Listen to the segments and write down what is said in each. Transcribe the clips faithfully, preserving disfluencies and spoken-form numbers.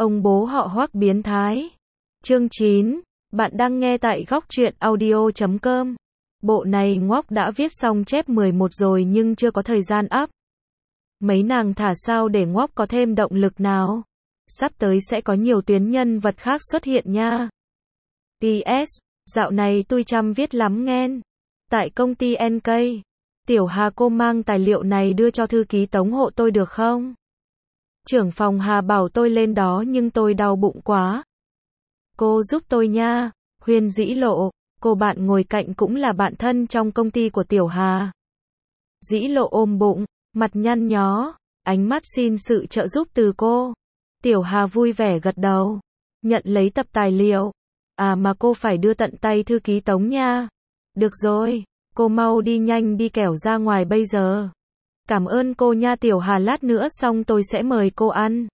Ông bố họ Hoắc biến thái. Chương chín. Bạn đang nghe tại góc truyện audio chấm com. Bộ này Ngóc đã viết xong chép mười một rồi nhưng chưa có thời gian up. Mấy nàng thả sao để Ngóc có thêm động lực nào. Sắp tới sẽ có nhiều tuyến nhân vật khác xuất hiện nha. pê ét. Dạo này tôi chăm viết lắm nghen. Tại công ty en ca. Tiểu Hà cô mang tài liệu này đưa cho thư ký Tống hộ tôi được không? Trưởng phòng Hà bảo tôi lên đó nhưng tôi đau bụng quá. Cô giúp tôi nha. Huyên Dĩ Lộ, cô bạn ngồi cạnh cũng là bạn thân trong công ty của Tiểu Hà. Dĩ Lộ ôm bụng, mặt nhăn nhó, ánh mắt xin sự trợ giúp từ cô. Tiểu Hà vui vẻ gật đầu, nhận lấy tập tài liệu. À mà cô phải đưa tận tay thư ký Tống nha. Được rồi, cô mau đi nhanh đi kẻo ra ngoài bây giờ. Cảm ơn cô nha Tiểu Hà, lát nữa xong tôi sẽ mời cô ăn.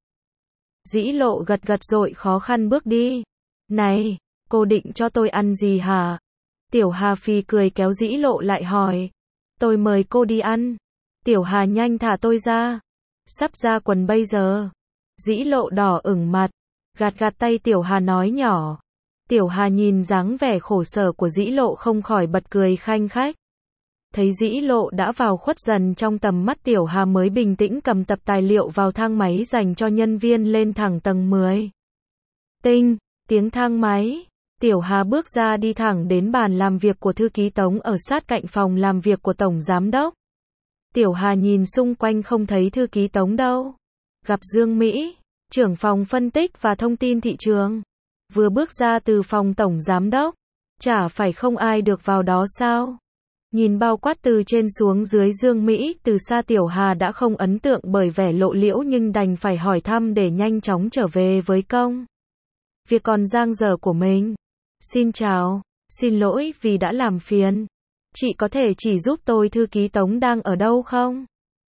Dĩ Lộ gật gật rồi khó khăn bước đi. Này, cô định cho tôi ăn gì hả? Tiểu Hà phì cười kéo Dĩ Lộ lại hỏi. Tôi mời cô đi ăn. Tiểu Hà nhanh thả tôi ra. Sắp ra quần bây giờ. Dĩ Lộ đỏ ửng mặt, gạt gạt tay Tiểu Hà nói nhỏ. Tiểu Hà nhìn dáng vẻ khổ sở của Dĩ Lộ không khỏi bật cười khanh khách. Thấy Dĩ Lộ đã vào khuất dần trong tầm mắt, Tiểu Hà mới bình tĩnh cầm tập tài liệu vào thang máy dành cho nhân viên lên thẳng tầng mười. Tinh, tiếng thang máy. Tiểu Hà bước ra đi thẳng đến bàn làm việc của thư ký Tống ở sát cạnh phòng làm việc của Tổng Giám Đốc. Tiểu Hà nhìn xung quanh không thấy thư ký Tống đâu. Gặp Dương Mỹ, trưởng phòng phân tích và thông tin thị trường. Vừa bước ra từ phòng Tổng Giám Đốc. Chả phải không ai được vào đó sao? Nhìn bao quát từ trên xuống dưới Dương Mỹ, từ xa Tiểu Hà đã không ấn tượng bởi vẻ lộ liễu nhưng đành phải hỏi thăm để nhanh chóng trở về với công việc còn dang dở của mình. Xin chào, xin lỗi vì đã làm phiền. Chị có thể chỉ giúp tôi thư ký Tống đang ở đâu không?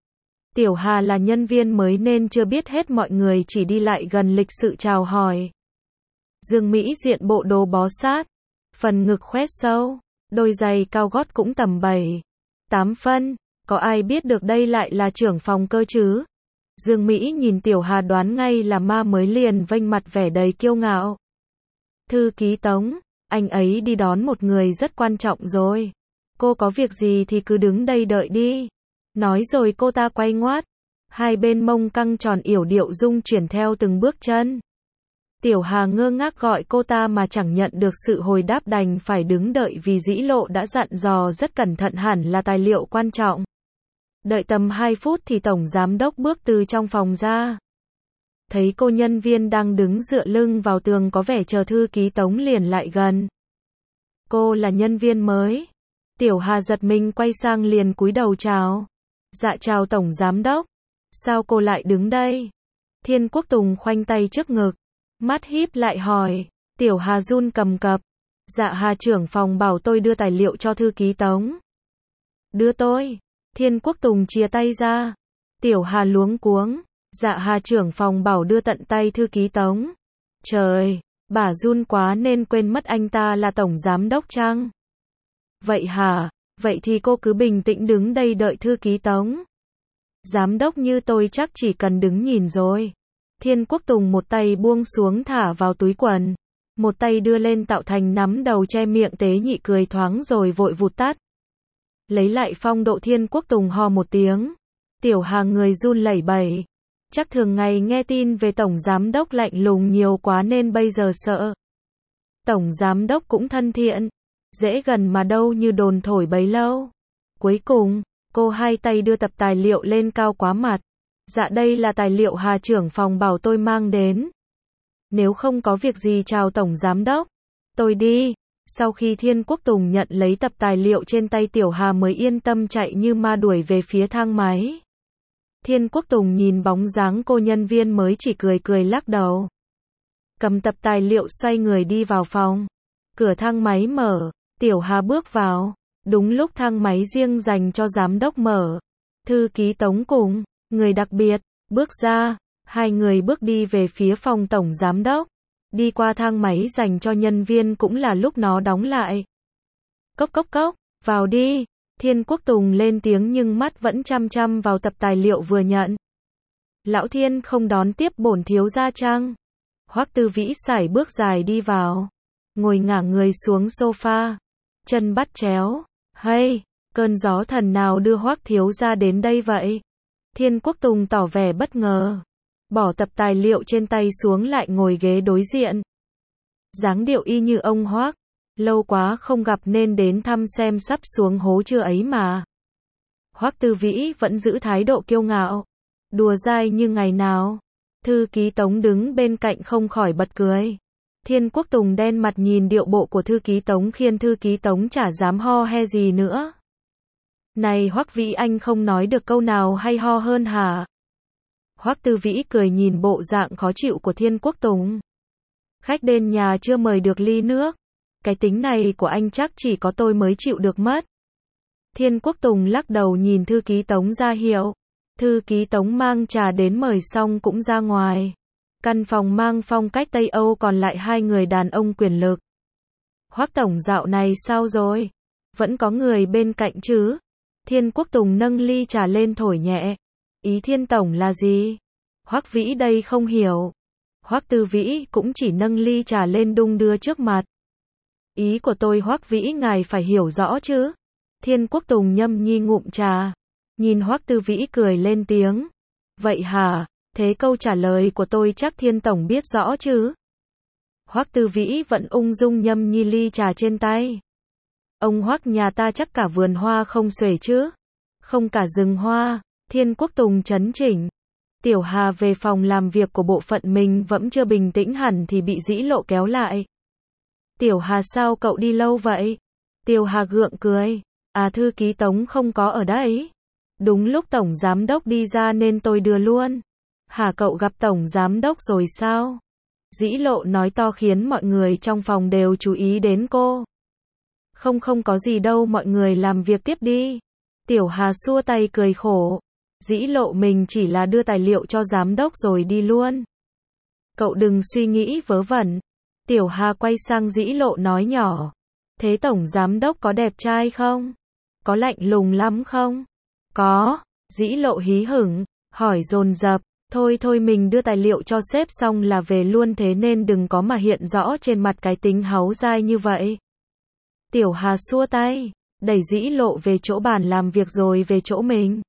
Tiểu Hà là nhân viên mới nên chưa biết hết mọi người chỉ đi lại gần lịch sự chào hỏi. Dương Mỹ diện bộ đồ bó sát, phần ngực khoét sâu, đôi giày cao gót cũng tầm bảy, tám phân, có ai biết được đây lại là trưởng phòng cơ chứ? Dương Mỹ nhìn Tiểu Hà đoán ngay là ma mới liền vênh mặt vẻ đầy kiêu ngạo. Thư ký Tống, anh ấy đi đón một người rất quan trọng rồi. Cô có việc gì thì cứ đứng đây đợi đi. Nói rồi cô ta quay ngoắt. Hai bên mông căng tròn yểu điệu rung chuyển theo từng bước chân. Tiểu Hà ngơ ngác gọi cô ta mà chẳng nhận được sự hồi đáp, đành phải đứng đợi vì Dĩ Lộ đã dặn dò rất cẩn thận hẳn là tài liệu quan trọng. Đợi tầm hai phút thì Tổng Giám Đốc bước từ trong phòng ra. Thấy cô nhân viên đang đứng dựa lưng vào tường có vẻ chờ thư ký Tống liền lại gần. Cô là nhân viên mới. Tiểu Hà giật mình quay sang liền cúi đầu chào. Dạ chào Tổng Giám Đốc. Sao cô lại đứng đây? Thiên Quốc Tùng khoanh tay trước ngực, mắt híp lại hỏi. Tiểu Hà run cầm cập. Dạ Hà trưởng phòng bảo tôi đưa tài liệu cho thư ký Tống. Đưa tôi. Thiên Quốc Tùng chia tay ra. Tiểu Hà luống cuống. Dạ Hà trưởng phòng bảo đưa tận tay thư ký Tống. Trời, bà run quá nên quên mất anh ta là Tổng Giám Đốc chăng? Vậy hả? Vậy thì cô cứ bình tĩnh đứng đây đợi thư ký Tống. Giám đốc như tôi chắc chỉ cần đứng nhìn rồi. Thiên Quốc Tùng một tay buông xuống thả vào túi quần, một tay đưa lên tạo thành nắm đầu che miệng, tế nhị cười thoáng rồi vội vụt tắt. Lấy lại phong độ, Thiên Quốc Tùng ho một tiếng. Tiểu Hà người run lẩy bẩy. Chắc thường ngày nghe tin về Tổng Giám Đốc lạnh lùng nhiều quá nên bây giờ sợ. Tổng Giám Đốc cũng thân thiện, dễ gần mà đâu như đồn thổi bấy lâu. Cuối cùng, cô hai tay đưa tập tài liệu lên cao quá mặt. Dạ đây là tài liệu Hà trưởng phòng bảo tôi mang đến. Nếu không có việc gì chào Tổng Giám Đốc. Tôi đi. Sau khi Thiên Quốc Tùng nhận lấy tập tài liệu trên tay, Tiểu Hà mới yên tâm chạy như ma đuổi về phía thang máy. Thiên Quốc Tùng nhìn bóng dáng cô nhân viên mới chỉ cười cười lắc đầu. Cầm tập tài liệu xoay người đi vào phòng. Cửa thang máy mở, Tiểu Hà bước vào. Đúng lúc thang máy riêng dành cho giám đốc mở. Thư ký Tống cùng người đặc biệt bước ra. Hai người bước đi về phía phòng Tổng Giám Đốc. Đi qua thang máy dành cho nhân viên cũng là lúc nó đóng lại. Cốc cốc cốc, vào đi. Thiên Quốc Tùng lên tiếng nhưng mắt vẫn chăm chăm vào tập tài liệu vừa nhận. Lão Thiên không đón tiếp bổn thiếu gia chăng? Hoắc Tư Vĩ sải bước dài đi vào, ngồi ngả người xuống sofa, chân bắt chéo. Hay, cơn gió thần nào đưa Hoắc thiếu gia đến đây vậy? Thiên Quốc Tùng tỏ vẻ bất ngờ, bỏ tập tài liệu trên tay xuống lại ngồi ghế đối diện. Dáng điệu y như ông Hoắc, lâu quá không gặp nên đến thăm xem sắp xuống hố chưa ấy mà. Hoắc Tư Vĩ vẫn giữ thái độ kiêu ngạo, đùa dai như ngày nào. Thư ký Tống đứng bên cạnh không khỏi bật cười. Thiên Quốc Tùng đen mặt nhìn điệu bộ của thư ký Tống khiến thư ký Tống chả dám ho he gì nữa. Này Hoắc Vĩ, anh không nói được câu nào hay ho hơn hả? Hoắc Tư Vĩ cười nhìn bộ dạng khó chịu của Thiên Quốc Tùng. Khách đến nhà chưa mời được ly nước. Cái tính này của anh chắc chỉ có tôi mới chịu được mất. Thiên Quốc Tùng lắc đầu nhìn thư ký Tống ra hiệu. Thư ký Tống mang trà đến mời xong cũng ra ngoài. Căn phòng mang phong cách Tây Âu còn lại hai người đàn ông quyền lực. Hoắc tổng dạo này sao rồi? Vẫn có người bên cạnh chứ? Thiên Quốc Tùng nâng ly trà lên thổi nhẹ. Ý Thiên tổng là gì? Hoắc Vĩ đây không hiểu. Hoắc Tư Vĩ cũng chỉ nâng ly trà lên đung đưa trước mặt. Ý của tôi Hoắc Vĩ ngài phải hiểu rõ chứ. Thiên Quốc Tùng nhâm nhi ngụm trà, nhìn Hoắc Tư Vĩ cười lên tiếng. Vậy hả, thế câu trả lời của tôi chắc Thiên tổng biết rõ chứ. Hoắc Tư Vĩ vẫn ung dung nhâm nhi ly trà trên tay. Ông Hoắc nhà ta chắc cả vườn hoa không xuể chứ. Không cả rừng hoa. Thiên Quốc Tùng chấn chỉnh. Tiểu Hà về phòng làm việc của bộ phận mình vẫn chưa bình tĩnh hẳn thì bị Dĩ Lộ kéo lại. Tiểu Hà sao cậu đi lâu vậy? Tiểu Hà gượng cười. À thư ký Tống không có ở đấy. Đúng lúc tổng giám đốc đi ra nên tôi đưa luôn. Hả cậu gặp tổng giám đốc rồi sao? Dĩ Lộ nói to khiến mọi người trong phòng đều chú ý đến cô. Không không có gì đâu, mọi người làm việc tiếp đi. Tiểu Hà xua tay cười khổ. Dĩ Lộ mình chỉ là đưa tài liệu cho giám đốc rồi đi luôn. Cậu đừng suy nghĩ vớ vẩn. Tiểu Hà quay sang Dĩ Lộ nói nhỏ. Thế tổng giám đốc có đẹp trai không? Có lạnh lùng lắm không? Có. Dĩ Lộ hí hửng, hỏi dồn dập. Thôi thôi mình đưa tài liệu cho sếp xong là về luôn, thế nên đừng có mà hiện rõ trên mặt cái tính háu dai như vậy. Tiểu Hà xua tay, đẩy Dĩ Lộ về chỗ bàn làm việc rồi về chỗ mình.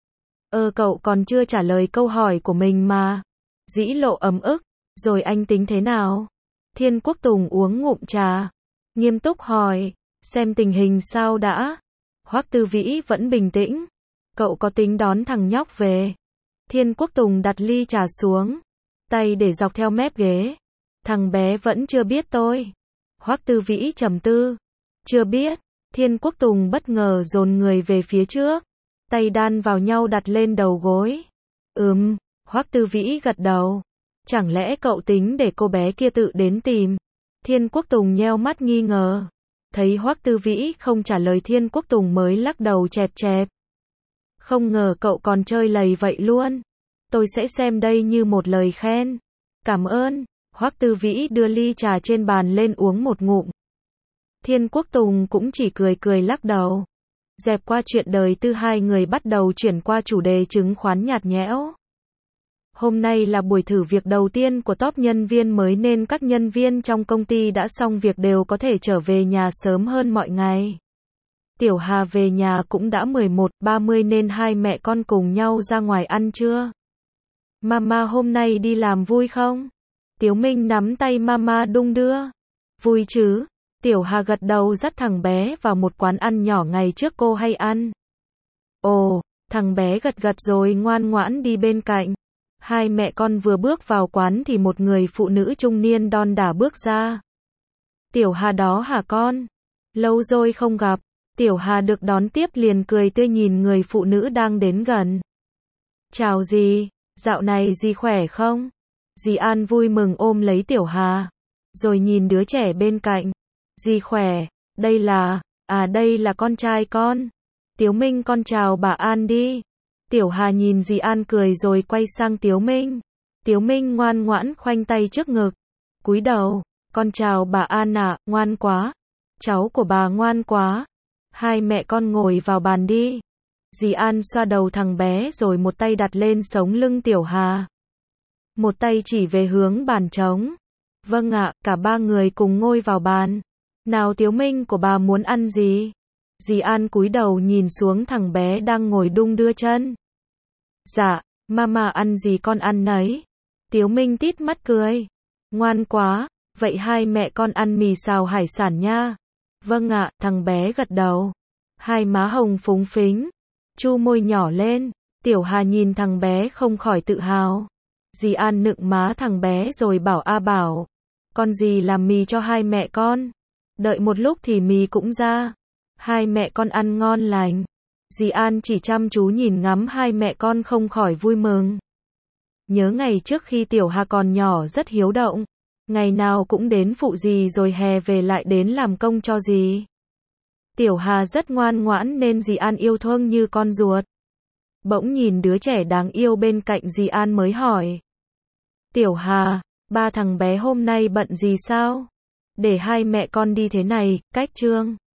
Ơ cậu còn chưa trả lời câu hỏi của mình mà. Dĩ Lộ ấm ức, rồi anh tính thế nào? Thiên Quốc Tùng uống ngụm trà, nghiêm túc hỏi, xem tình hình sao đã. Hoắc Tư Vĩ vẫn bình tĩnh. Cậu có tính đón thằng nhóc về? Thiên Quốc Tùng đặt ly trà xuống, tay để dọc theo mép ghế. Thằng bé vẫn chưa biết tôi. Hoắc Tư Vĩ trầm tư. Chưa biết. Thiên Quốc Tùng bất ngờ dồn người về phía trước, tay đan vào nhau đặt lên đầu gối. Ừm, Hoắc Tư Vĩ gật đầu. Chẳng lẽ cậu tính để cô bé kia tự đến tìm? Thiên Quốc Tùng nheo mắt nghi ngờ. Thấy Hoắc Tư Vĩ không trả lời, Thiên Quốc Tùng mới lắc đầu chẹp chẹp. Không ngờ cậu còn chơi lầy vậy luôn. Tôi sẽ xem đây như một lời khen. Cảm ơn. Hoắc Tư Vĩ đưa ly trà trên bàn lên uống một ngụm. Thiên Quốc Tùng cũng chỉ cười cười lắc đầu. Dẹp qua chuyện đời tư, hai người bắt đầu chuyển qua chủ đề chứng khoán nhạt nhẽo. Hôm nay là buổi thử việc đầu tiên của top nhân viên mới nên các nhân viên trong công ty đã xong việc đều có thể trở về nhà sớm hơn mọi ngày. Tiểu Hà về nhà cũng đã mười một ba mươi nên hai mẹ con cùng nhau ra ngoài ăn trưa. Mama hôm nay đi làm vui không? Tiếu Minh nắm tay mama đung đưa. Vui chứ? Tiểu Hà gật đầu dắt thằng bé vào một quán ăn nhỏ ngày trước cô hay ăn. Ồ, thằng bé gật gật rồi ngoan ngoãn đi bên cạnh. Hai mẹ con vừa bước vào quán thì một người phụ nữ trung niên đon đả bước ra. Tiểu Hà đó hả con? Lâu rồi không gặp. Tiểu Hà được đón tiếp liền cười tươi nhìn người phụ nữ đang đến gần. Chào dì, dạo này dì khỏe không? Dì An vui mừng ôm lấy Tiểu Hà, rồi nhìn đứa trẻ bên cạnh. Dì khỏe, đây là, à đây là con trai con. Tiếu Minh con chào bà An đi. Tiểu Hà nhìn dì An cười rồi quay sang Tiếu Minh. Tiếu Minh ngoan ngoãn khoanh tay trước ngực, cúi đầu, con chào bà An ạ, à, ngoan quá. Cháu của bà ngoan quá. Hai mẹ con ngồi vào bàn đi. Dì An xoa đầu thằng bé rồi một tay đặt lên sống lưng Tiểu Hà. một tay chỉ về hướng bàn trống. Vâng ạ, cả ba người cùng ngồi vào bàn. Nào Tiếu Minh của bà muốn ăn gì? Dì An cúi đầu nhìn xuống thằng bé đang ngồi đung đưa chân. Dạ, mama ăn gì con ăn nấy. Tiếu Minh tít mắt cười. Ngoan quá, vậy hai mẹ con ăn mì xào hải sản nha. Vâng ạ, thằng bé gật đầu. Hai má hồng phúng phính, chu môi nhỏ lên. Tiểu Hà nhìn thằng bé không khỏi tự hào. Dì An nựng má thằng bé rồi bảo A Bảo, con dì làm mì cho hai mẹ con. Đợi một lúc thì mì cũng ra. Hai mẹ con ăn ngon lành. Dì An chỉ chăm chú nhìn ngắm hai mẹ con không khỏi vui mừng. Nhớ ngày trước khi Tiểu Hà còn nhỏ rất hiếu động. Ngày nào cũng đến phụ dì rồi hè về lại đến làm công cho dì. Tiểu Hà rất ngoan ngoãn nên dì An yêu thương như con ruột. Bỗng nhìn đứa trẻ đáng yêu bên cạnh dì An mới hỏi. Tiểu Hà, ba thằng bé hôm nay bận gì sao? Để hai mẹ con đi thế này, cách trương.